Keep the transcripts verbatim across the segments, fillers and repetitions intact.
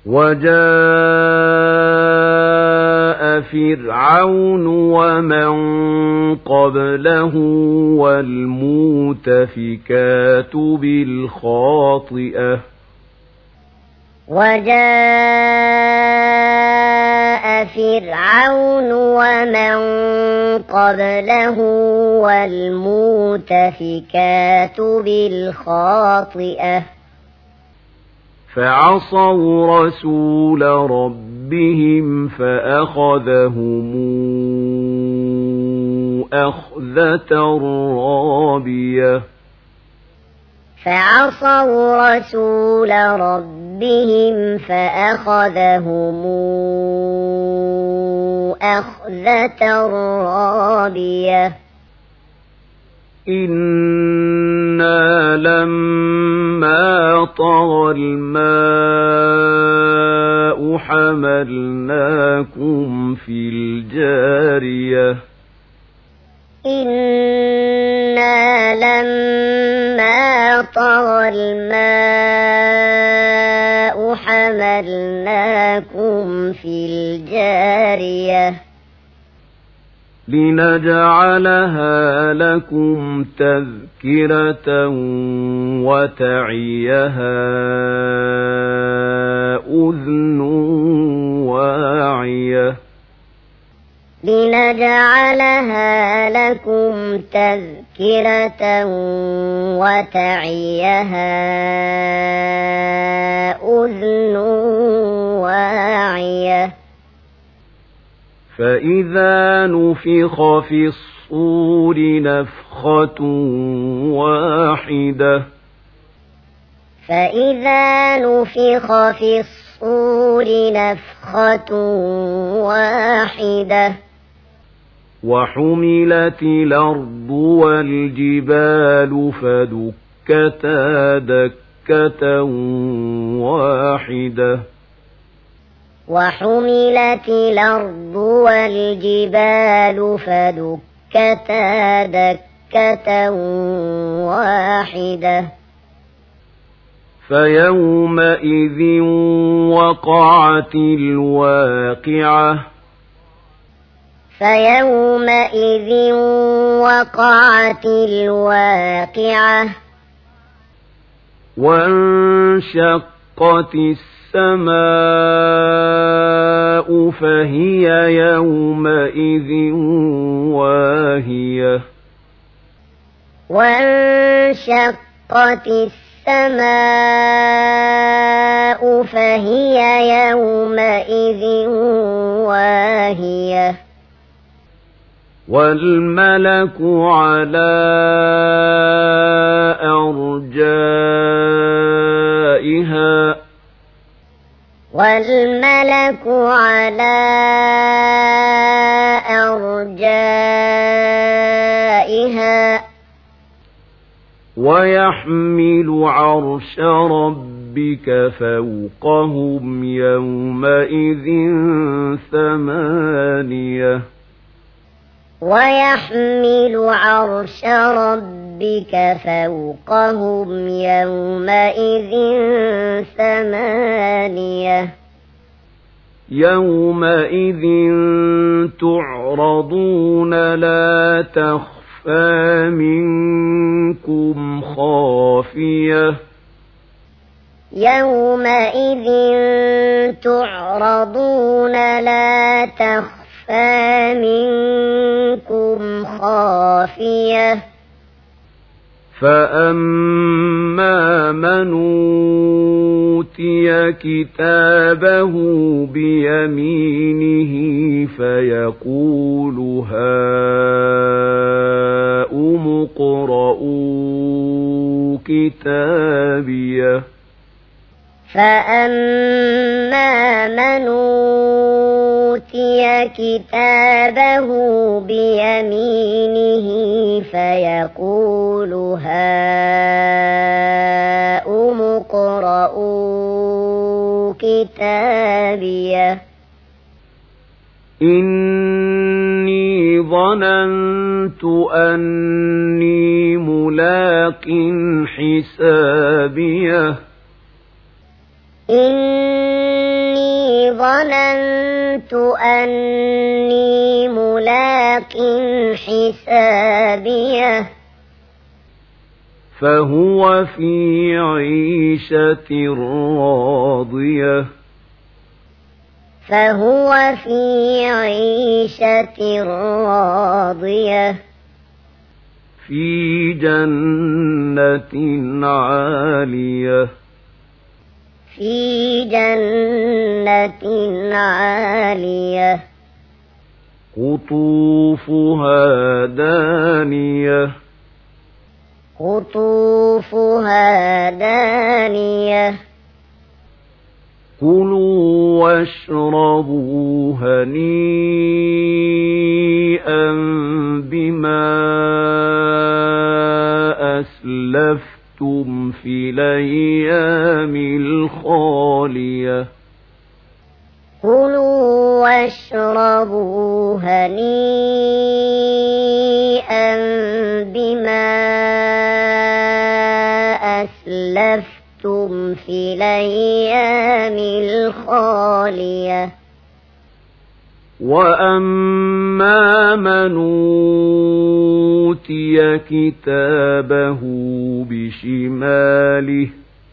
وجاء فرعون ومن قبله والمؤتفكات بالخاطئة وجاء فرعون ومن قبله والمؤتفكات بالخاطئة فعصوا رسول ربهم فأخذهم أخذة رابية فعصوا رسول ربهم فأخذهم أخذة رابية إنا لما طغى الماء حملناكم في الجارية إنا لما طغى الماء حملناكم في الجارية لنجعلها لكم تذكرة وتعيها أذن واعية لنجعلها لكم تذكرة وتعيها أذن واعية فإذا نفخ في الصور نفخة واحدة فإذا نفخ في الصور نفخة واحدة وحملت الأرض والجبال فدكتا دكة واحدة وحملت الأرض والجبال فدكتا دكة واحدة فيومئذ وقعت الواقعة فيومئذ وقعت الواقعة وانشقت السماء فهي يومئذ واهية وانشقت السماء فهي يومئذ واهية والملك على أرجائها والملك على أرجائها ويحمل عرش ربك فوقهم يومئذ ثمانية ويحمل عرش ربك فوقهم يومئذ ثمانية يومئذ تعرضون لا تخفى منكم خافية يومئذ تعرضون لا تخفى منكم خافية فأما من أوتي كتابه بيمينه فيقول هاؤم اقرءوا كتابيه فأما من أوتي كتابه بيمينه فيقول هاؤم اقرءوا كتابيه إني ظننت أني ملاق حسابيه إني ظننت أني ملاق حسابيه فهو في عيشة راضية فهو في عيشة راضية في جنة عالية في جنة عالية قطوفها دانية قطوفها دانية كلوا واشربوا هنيئا بما أسلفتم في الأيام الخالية كلوا واشربوا هنيئا بما أسلفتم في الأيام الخالية وأما من أوتي كتابه بشماله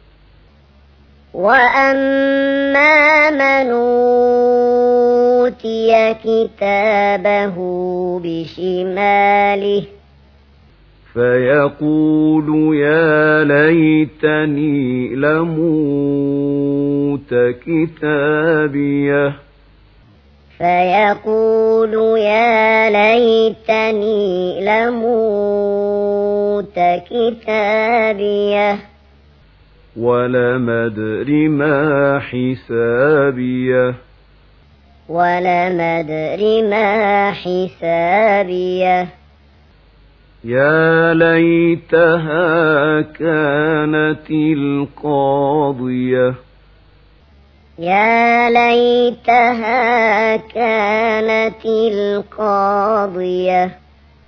وأما من أوتي كتابه بشماله فيقول يا ليتني لموت كتابيه فيقول يا ليتني لموت كتابيه ولم أدر ما حسابيه ولم أدر ما حسابيه يا ليتها كانت القاضية يا ليتها كانت القاضية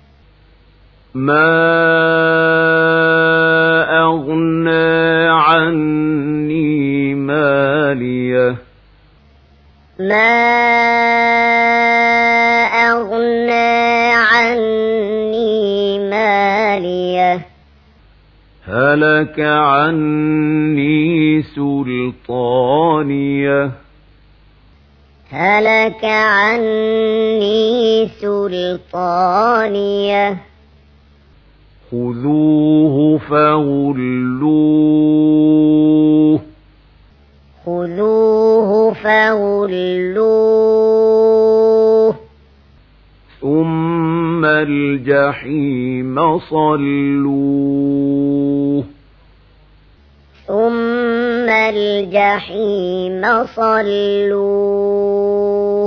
ما أغنى عني ماليه ما أغنى عني ماليه هلك عني سلطانيه هلك عني سلطانيه خذوه فغلوه خذوه فغلوه ثم الجحيم صلوه ثم الجحيم صلوه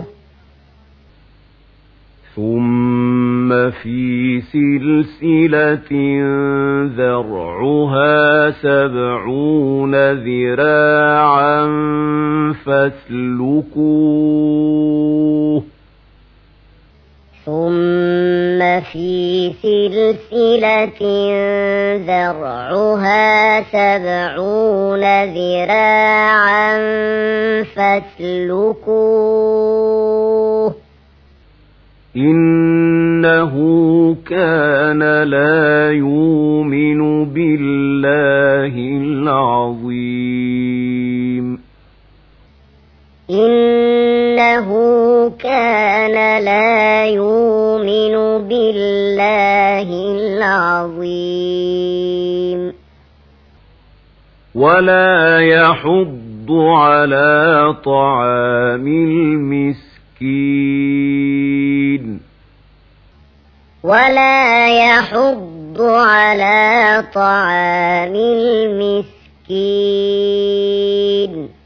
ثم في سلسلة ذرعها سبعون ذراعا فاسلكوه ثم في سلسلة ذرعها سبعون ذراعا فاسلكوه إنه كان لا يؤمن بالله العظيم إنه كان لا يؤمن بالله العظيم ولا يحض على طعام المسكين ولا يحض على طعام المسكين